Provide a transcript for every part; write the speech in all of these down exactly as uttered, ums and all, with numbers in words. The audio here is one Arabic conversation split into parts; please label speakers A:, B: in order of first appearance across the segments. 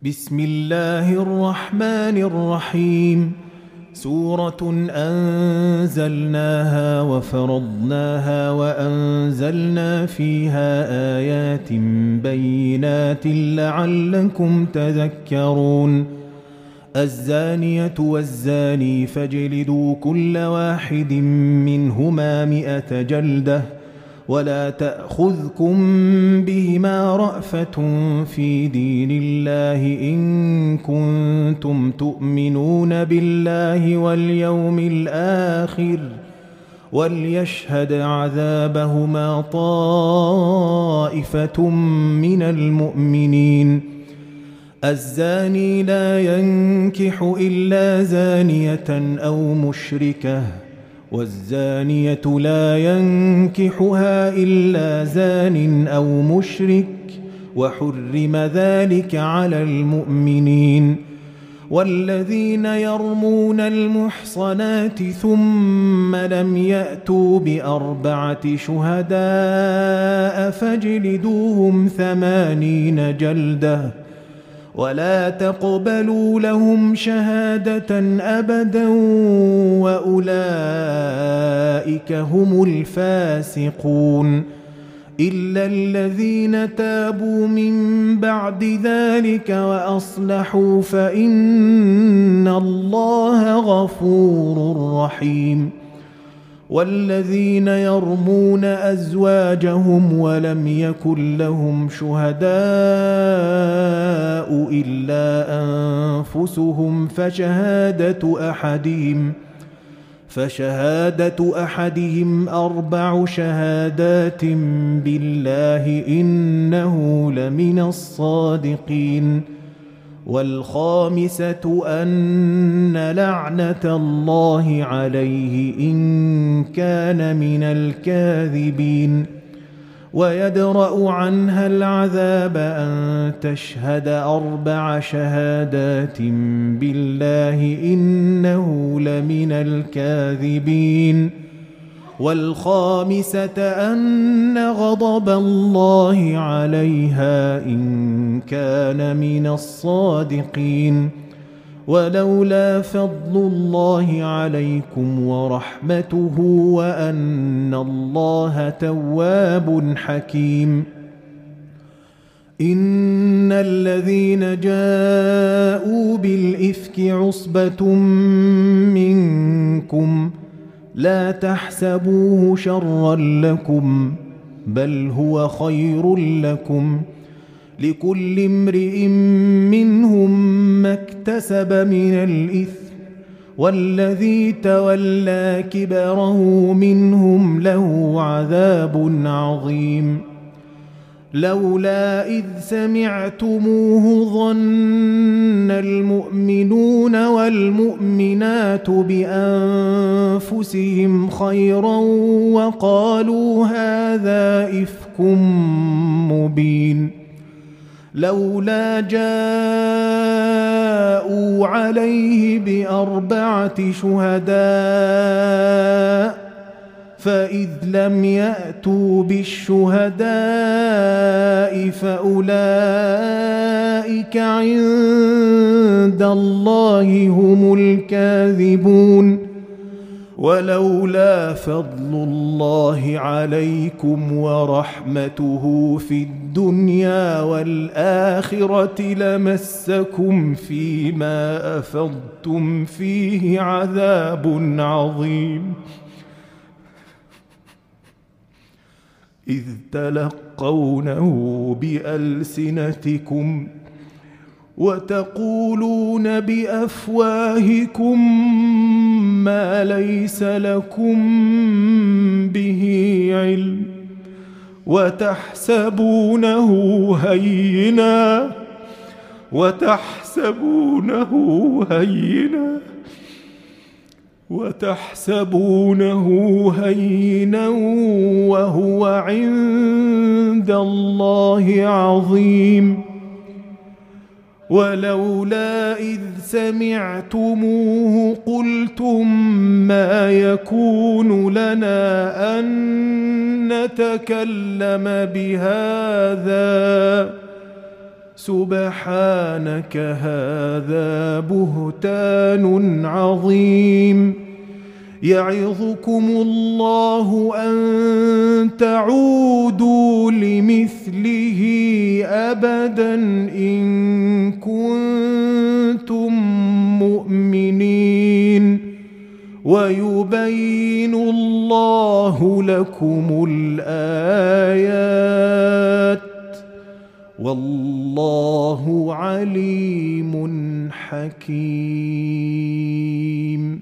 A: بسم الله الرحمن الرحيم. سورة أنزلناها وفرضناها وأنزلنا فيها آيات بينات لعلكم تذكرون. الزانية والزاني فاجلدوا كل واحد منهما مئة جلدة ولا تأخذكم بهما رأفة في دين الله إن كنتم تؤمنون بالله واليوم الآخر وليشهد عذابهما طائفة من المؤمنين. الزاني لا ينكح إلا زانية أو مشركة والزانية لا ينكحها إلا زان أو مشرك وحرم ذلك على المؤمنين. والذين يرمون المحصنات ثم لم يأتوا بأربعة شهداء فاجلدوهم ثمانين جلدة ولا تقبلوا لهم شهادة أبدا وأولئك هم الفاسقون. إلا الذين تابوا من بعد ذلك وأصلحوا فإن الله غفور رحيم. والذين يرمون أزواجهم ولم يكن لهم شهداء إلا أنفسهم فشهادة أحدهم فشهادة أحدهم أربع شهادات بالله إنه لمن الصادقين. والخامسة أن لعنة الله عليه إن كان من الكاذبين. ويدرأ عنها العذاب أن تشهد أربع شهادات بالله إنه لمن الكاذبين. والخامسة أن غضب الله عليها إن كان من الصادقين. ولولا فضل الله عليكم ورحمته وأن الله تواب حكيم. إن الذين جاءوا بالإفك عصبة منكم لا تحسبوه شرا لكم بل هو خير لكم لكل امرئ منهم ما اكتسب من الإثم والذي تولى كبره منهم له عذاب عظيم. لولا إذ سمعتموه ظن المؤمنون والمؤمنات بأنفسهم خيرا وقالوا هذا إفك مبين. لولا جاءوا عليه بأربعة شهداء فإذ لم يأتوا بالشهداء فأولئك عند الله هم الكاذبون. ولولا فضل الله عليكم ورحمته في الدنيا والآخرة لمسكم فيما أفضتم فيه عذاب عظيم. إذ تلقونه بألسنتكم وتقولون بأفواهكم ما ليس لكم به علم وتحسبونه هينا وتحسبونه هينا وتحسبونه هينا وهو عند الله عظيم. ولولا إذ سمعتموه قلتم ما يكون لنا أن نتكلم بهذا سبحانك هذا بهتان عظيم يعظكم الله أن تعودوا لمثله أبدا إن كنتم مؤمنين ويبين الله لكم الآيات والله عليم حكيم.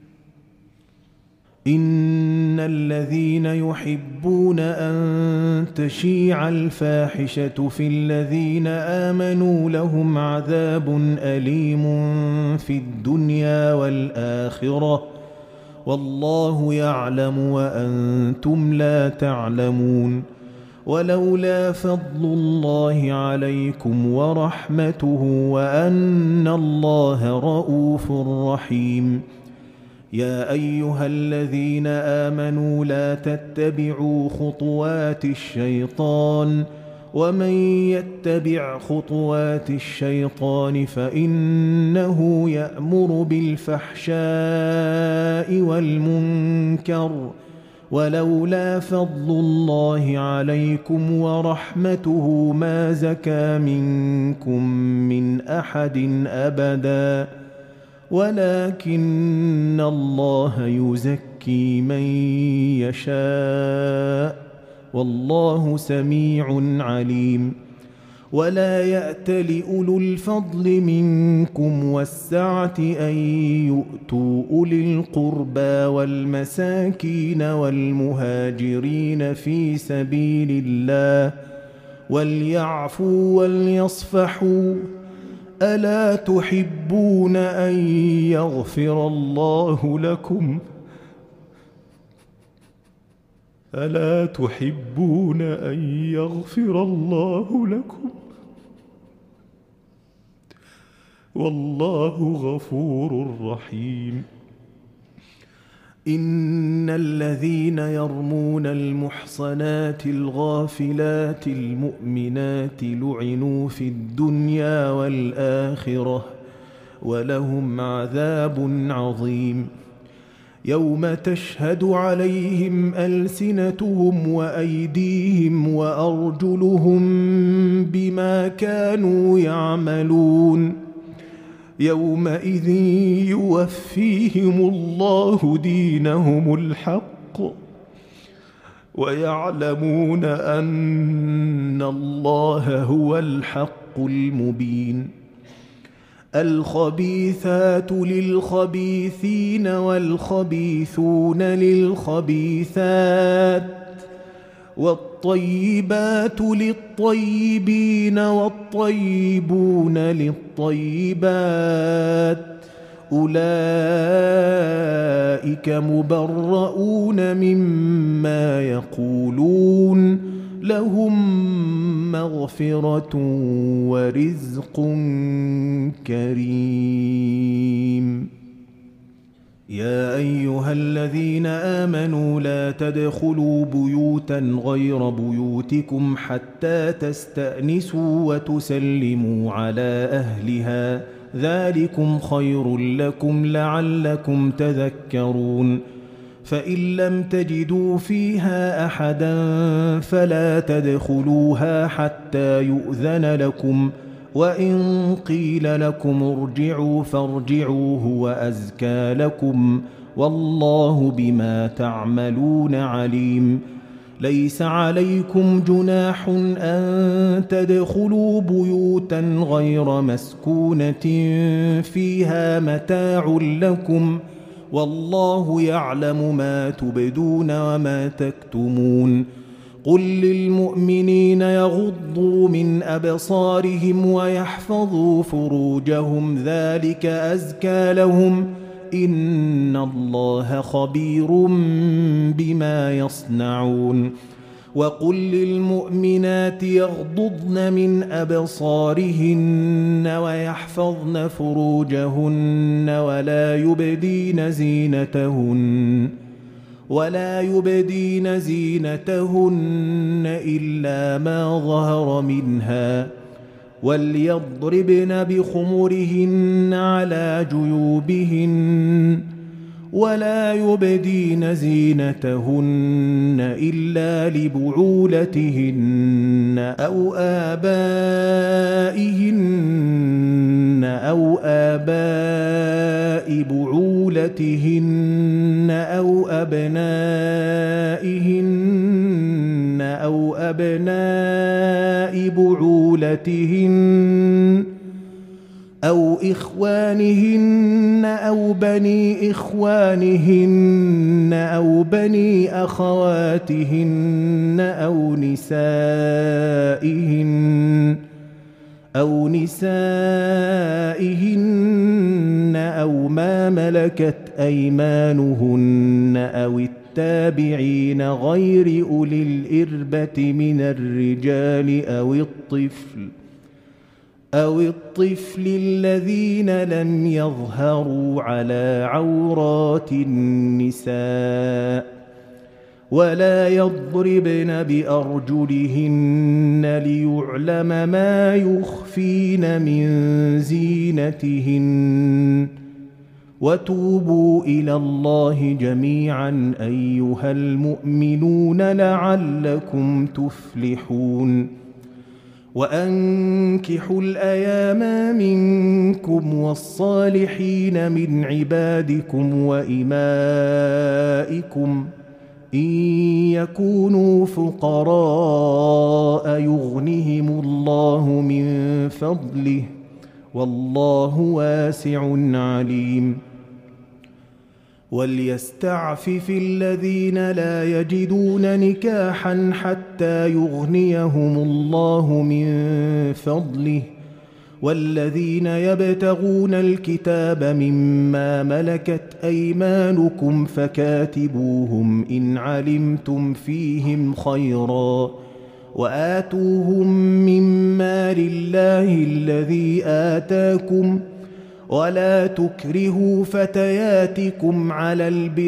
A: إن الذين يحبون أن تشيع الفاحشة في الذين آمنوا لهم عذاب أليم في الدنيا والآخرة والله يعلم وأنتم لا تعلمون. ولولا فضل الله عليكم ورحمته وأن الله رؤوف رحيم. يا أيها الذين آمنوا لا تتبعوا خطوات الشيطان ومن يتبع خطوات الشيطان فإنه يأمر بالفحشاء والمنكر ولولا فضل الله عليكم ورحمته ما زكى منكم من أحد أبدا ولكن الله يزكي من يشاء والله سميع عليم. ولا يأت لأولو الفضل منكم والسعة أن يؤتوا أولي القربى والمساكين والمهاجرين في سبيل الله وليعفوا وليصفحوا ألا تحبون أن يغفر الله لكم ألا تحبون أن يغفر الله لكم والله غفور رحيم. إن الذين يرمون المحصنات الغافلات المؤمنات لعنوا في الدنيا والآخرة ولهم عذاب عظيم. يوم تشهد عليهم ألسنتهم وأيديهم وأرجلهم بما كانوا يعملون يومئذ يوفيهم الله دينهم الحق ويعلمون أن الله هو الحق المبين. الخبيثات للخبيثين والخبيثون للخبيثات والطيبات للطيبين والطيبون للطيبات أولئك مبرؤون مما يقولون لهم مغفرة ورزق كريم. يا أيها الذين آمنوا لا تدخلوا بيوتا غير بيوتكم حتى تستأنسوا وتسلموا على أهلها ذلكم خير لكم لعلكم تذكرون. فإن لم تجدوا فيها أحدا فلا تدخلوها حتى يؤذن لكم وإن قيل لكم ارجعوا فارجعوا هو أزكى لكم والله بما تعملون عليم. ليس عليكم جناح أن تدخلوا بيوتا غير مسكونة فيها متاع لكم والله يعلم ما تبدون وما تكتمون. قل للمؤمنين يغضوا من أبصارهم ويحفظوا فروجهم ذلك أزكى لهم إن الله خبير بما يصنعون. وقل للمؤمنات يغضضن من أبصارهن ويحفظن فروجهن ولا يبدين زينتهن ولا يبدين زينتهن إلا ما ظهر منها وليضربن بخمرهن على جيوبهن ولا يبدين زينتهن إلا لبعولتهن أو آبائهن أو آباء بعولتهن أو أبنائهن أو أبناء بعولتهن أو إخوانهن أو بني إخوانهن أو بني أخواتهن أو نسائهن أو نسائهن أو ما ملكت أيمانهن أو التابعين غير أولي الإربة من الرجال أو الطفل أو الطفل الذين لم يظهروا على عورات النساء ولا يضربن بأرجلهن ليعلم ما يخفين من زينتهن وتوبوا إلى الله جميعا أيها المؤمنون لعلكم تفلحون وأنكحوا الأيام منكم والصالحين من عبادكم وإمائكم إن يكونوا فقراء يغنهم الله من فضله والله واسع عليم وليستعفف الذين لا يجدون نكاحا حتى يغنيهم الله من فضله والذين يبتغون الكتاب مما ملكت أيمانكم فكاتبوهم إن علمتم فيهم خيرا وآتوهم من مال الله الذي آتاكم ولا تكرهوا فتياتكم على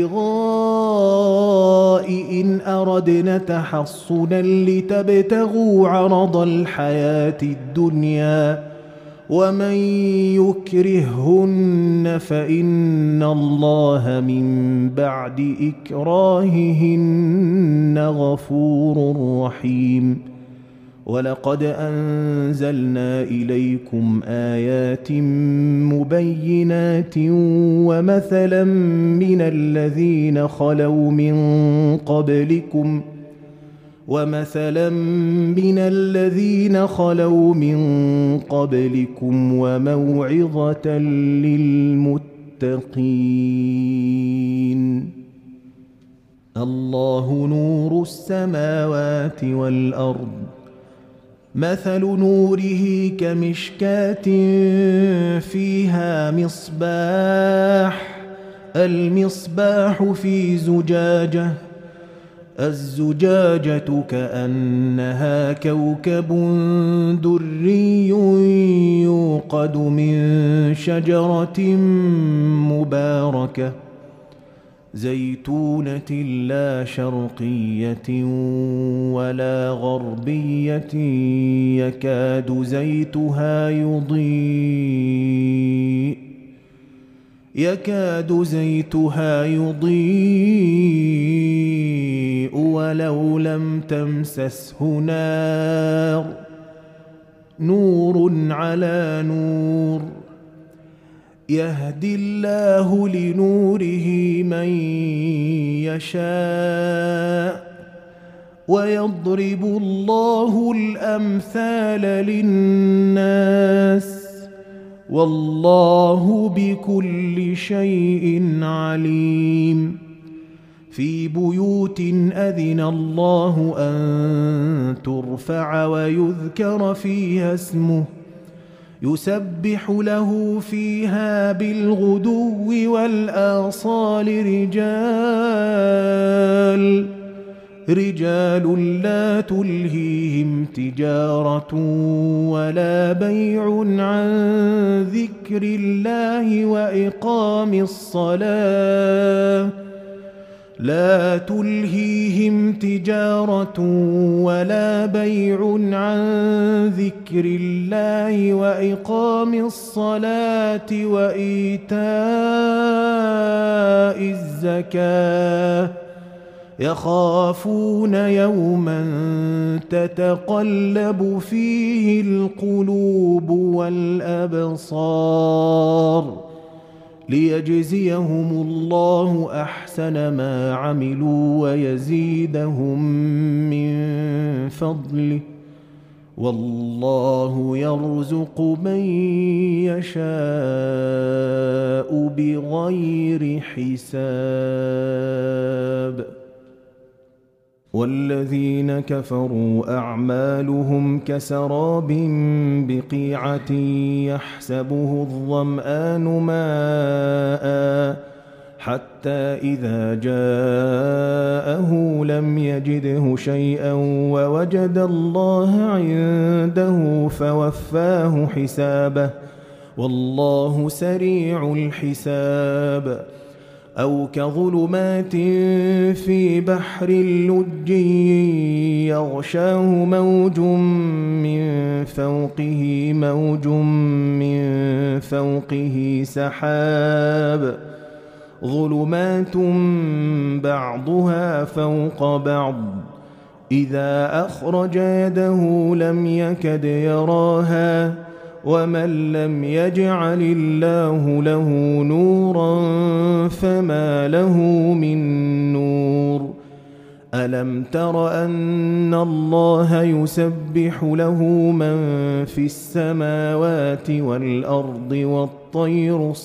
A: البغاء إن أردنا تحصنا لتبتغوا عرض الحياة الدنيا ومن يكرههن فإن الله من بعد إكراههن غفور رحيم ولقد أنزلنا إليكم آيات مبينات ومثلا من الذين خلوا من قبلكم ومثلا من الذين خلوا من قبلكم وموعظة للمتقين الله نور السماوات والأرض مثل نوره كمشكاة فيها مصباح المصباح في زجاجة الزجاجة كأنها كوكب دري يوقد من شجرة مباركة زيتونة لا شرقية ولا غربية يكاد زيتها يضيء يكاد زيتها يضيء ولو لم تمسسه نار نور على نور يهدي الله لنوره من يشاء ويضرب الله الأمثال للناس والله بكل شيء عليم في بيوت أذن الله أن ترفع ويذكر فيها اسمه يسبح له فيها بالغدو والآصال رجال رجال لا تلهيهم تجارة ولا بيع عن ذكر الله وإقام الصلاة لا تلهيهم تجارة ولا بيع عن ذكر الله وإقام الصلاة وإيتاء الزكاة يخافون يوما تتقلب فيه القلوب والأبصار ليجزيهم الله أحسن ما عملوا ويزيدهم من فضله والله يرزق من يشاء بغير حساب. والذين كفروا أعمالهم كسراب بقيعة يحسبه الظمآن ماء حتى إذا جاءه لم يجده شيئا ووجد الله عنده فوفاه حسابه والله سريع الحساب. أو كظلمات في بحر لج يغشاه موج من فوقه موج من فوقه سحاب ظلمات بعضها فوق بعض إذا أخرج يده لم يكد يراها ومن لم يجعل الله له نورا فما له من نور. ألم تر أن الله يسبح له من في السماوات والأرض والطير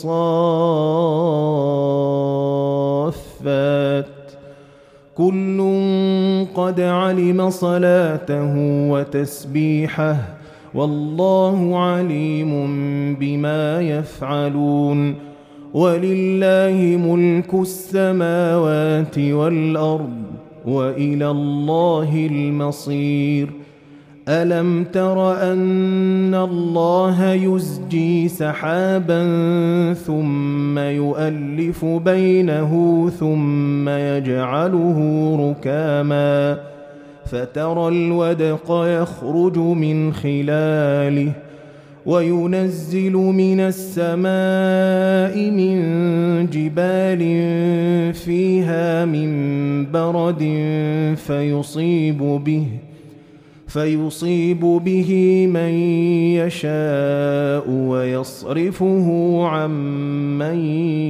A: صافات كل قد علم صلاته وتسبيحه والله عليم بما يفعلون. ولله ملك السماوات والأرض وإلى الله المصير. ألم تر أن الله يزجي سحابا ثم يؤلف بينه ثم يجعله ركاما فترى الودق يخرج من خلاله وينزل من السماء من جبال فيها من برد فيصيب به فيصيب به من يشاء ويصرفه عن من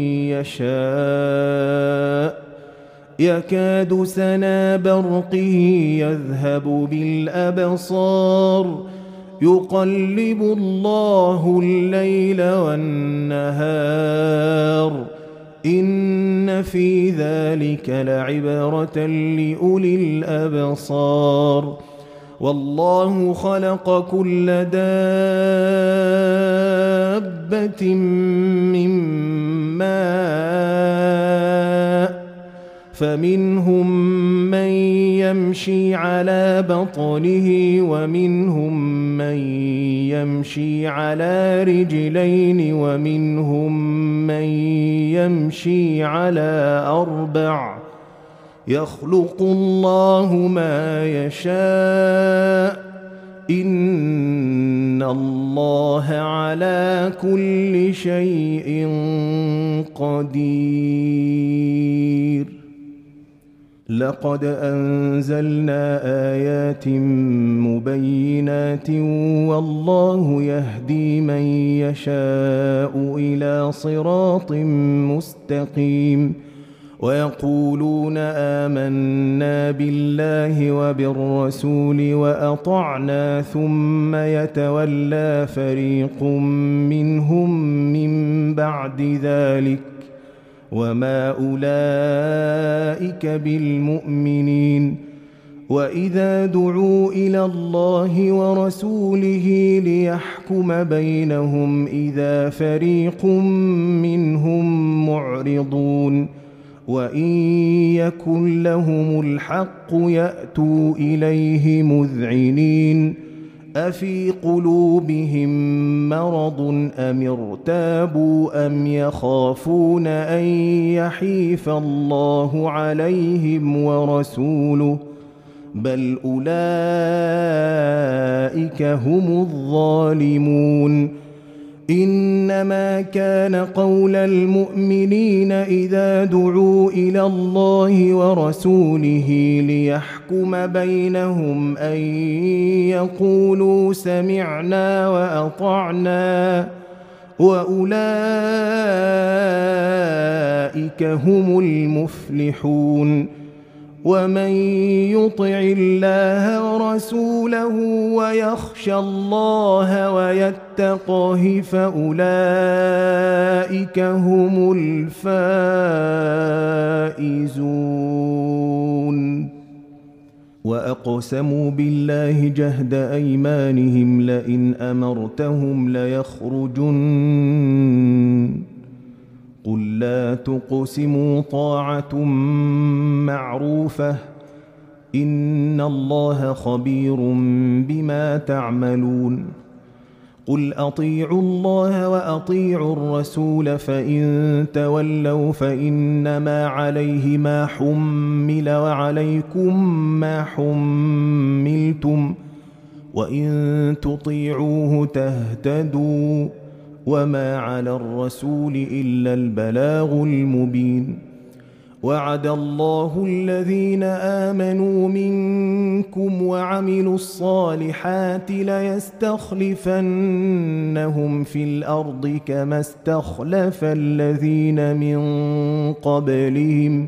A: يشاء يكاد سنا برقه يذهب بالأبصار يقلب الله الليل والنهار إن في ذلك لعبرة لأولي الأبصار. والله خلق كل دابة من ماء فمنهم من يمشي على بطنه ومنهم من يمشي على رجلين ومنهم من يمشي على أربع يخلق الله ما يشاء إن الله على كل شيء قدير. لقد أنزلنا آيات مبينات والله يهدي من يشاء إلى صراط مستقيم. ويقولون آمنا بالله وبالرسول وأطعنا ثم يتولى فريق منهم من بعد ذلك وما أولئك بالمؤمنين. وإذا دعوا إلى الله ورسوله ليحكم بينهم إذا فريق منهم معرضون وإن يكن لهم الحق يأتوا إليه مذعنين أفي قلوبهم مرض أم ارتابوا أم يخافون أن يحيف الله عليهم ورسوله بل أولئك هم الظالمون إنما كان قول المؤمنين إذا دعوا إلى الله ورسوله ليحكم بينهم أن يقولوا سمعنا وأطعنا وأولئك هم المفلحون ومن يطع الله ورسوله ويخشى الله ويتقه فأولئك هم الفائزون وأقسموا بالله جهد أيمانهم لئن أمرتهم ليخرجن قل لا تقسموا طاعة معروفة إن الله خبير بما تعملون قل أطيعوا الله وأطيعوا الرسول فإن تولوا فإنما عليه ما حمل وعليكم ما حملتم وإن تطيعوه تهتدوا وما على الرسول إلا البلاغ المبين وعد الله الذين آمنوا منكم وعملوا الصالحات ليستخلفنهم في الأرض كما استخلف الذين من قبلهم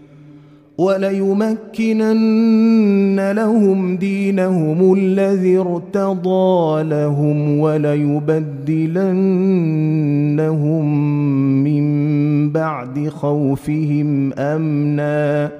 A: وليمكنن لهم دينهم الذي ارتضى لهم وليبدلنهم من بعد خوفهم أمنا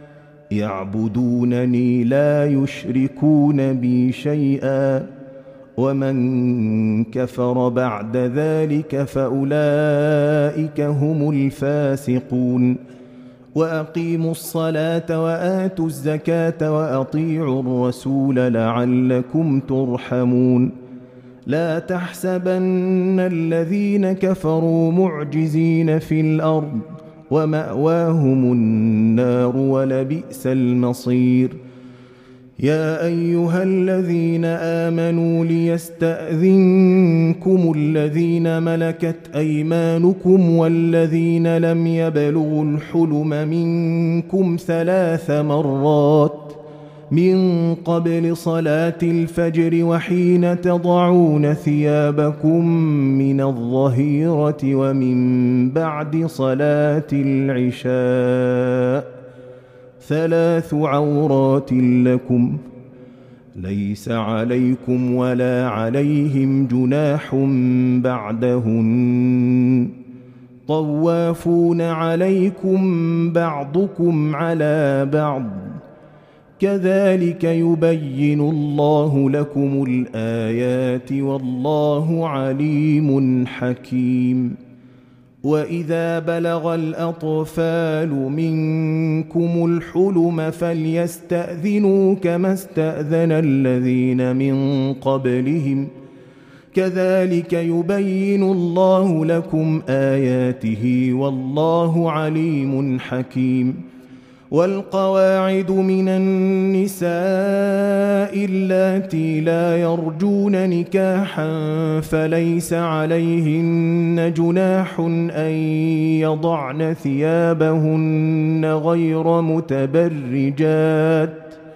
A: يعبدونني لا يشركون بي شيئا ومن كفر بعد ذلك فأولئك هم الفاسقون وأقيموا الصلاة وآتوا الزكاة وأطيعوا الرسول لعلكم ترحمون لا تحسبن الذين كفروا معجزين في الأرض ومأواهم النار ولبئس المصير يا أيها الذين آمنوا ليستأذنكم الذين ملكت أيمانكم والذين لم يبلغوا الحلم منكم ثلاث مرات من قبل صلاة الفجر وحين تضعون ثيابكم من الظهيرة ومن بعد صلاة العشاء ثلاث عورات لكم ليس عليكم ولا عليهم جناح بعدهن طوافون عليكم بعضكم على بعض كذلك يبين الله لكم الآيات والله عليم حكيم وإذا بلغ الأطفال منكم الحلم فليستأذنوا كما استأذن الذين من قبلهم كذلك يبين الله لكم آياته والله عليم حكيم والقواعد من النساء اللاتي لا يرجون نكاحا فليس عليهن جناح أن يضعن ثيابهن غير متبرجات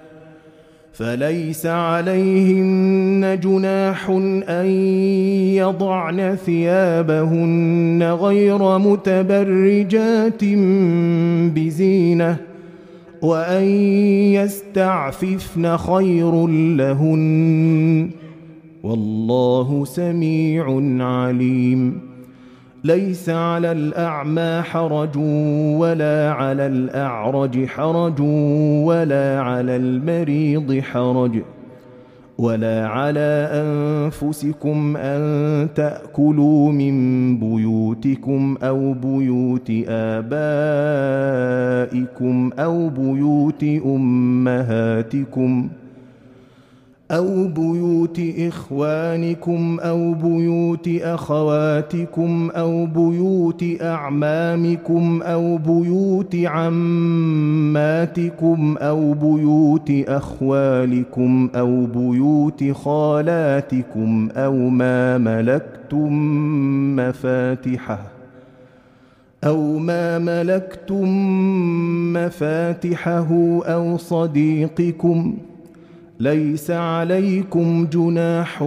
A: فليس عليهن جناح أن يضعن ثيابهن غير متبرجات بزينة وأن يستعففن خير لهن والله سميع عليم ليس على الأعمى حرج ولا على الأعرج حرج ولا على المريض حرج ولا على أنفسكم أن تأكلوا من بيوتكم أو بيوت آبائكم أو بيوت أمهاتكم أو بيوت إخوانكم أو بيوت أخواتكم أو بيوت أعمامكم أو بيوت عماتكم أو بيوت أخوالكم أو بيوت خالاتكم أو ما ملكتم مفاتحه أو ما ملكتم مفاتحه أو صديقكم. ليس عليكم جناح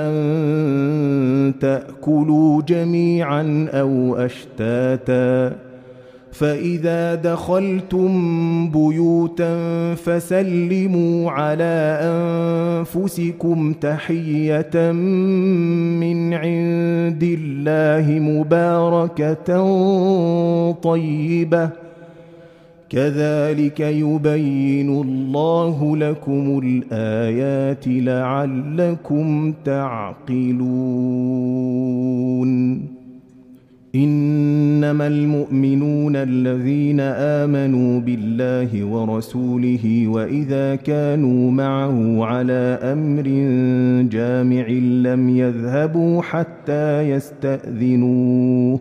A: أن تأكلوا جميعا أو أشتاتا، فإذا دخلتم بيوتا فسلموا على أنفسكم تحية من عند الله مباركة طيبة، كذلك يبين الله لكم الآيات لعلكم تعقلون. إنما المؤمنون الذين آمنوا بالله ورسوله وإذا كانوا معه على أمر جامع لم يذهبوا حتى يستأذنوه.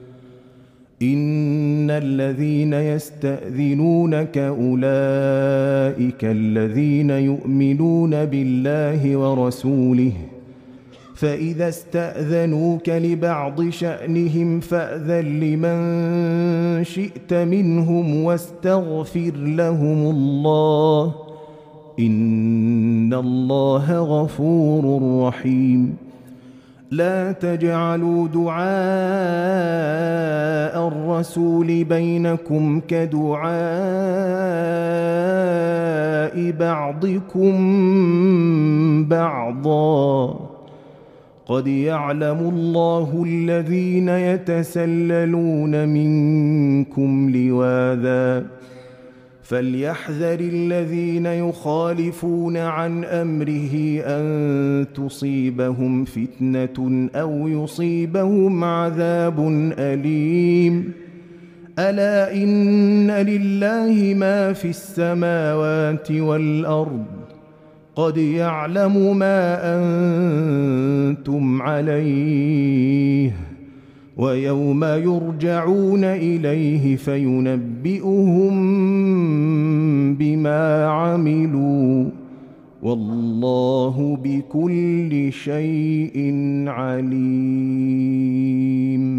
A: إن الذين يستأذنونك أولئك الذين يؤمنون بالله ورسوله، فإذا استأذنوك لبعض شأنهم فأذن لمن شئت منهم واستغفر لهم الله، إن الله غفور رحيم. لا تجعلوا دعاء الرسول بينكم كدعاء بعضكم بعضا، قد يعلم الله الذين يتسللون منكم لواذا، فليحذر الذين يخالفون عن أمره أن تصيبهم فتنة أو يصيبهم عذاب أليم. ألا إن لله ما في السماوات والأرض، قد يعلم ما أنتم عليه، ويوم يرجعون إليه فينبئهم بما عملوا، والله بكل شيء عليم.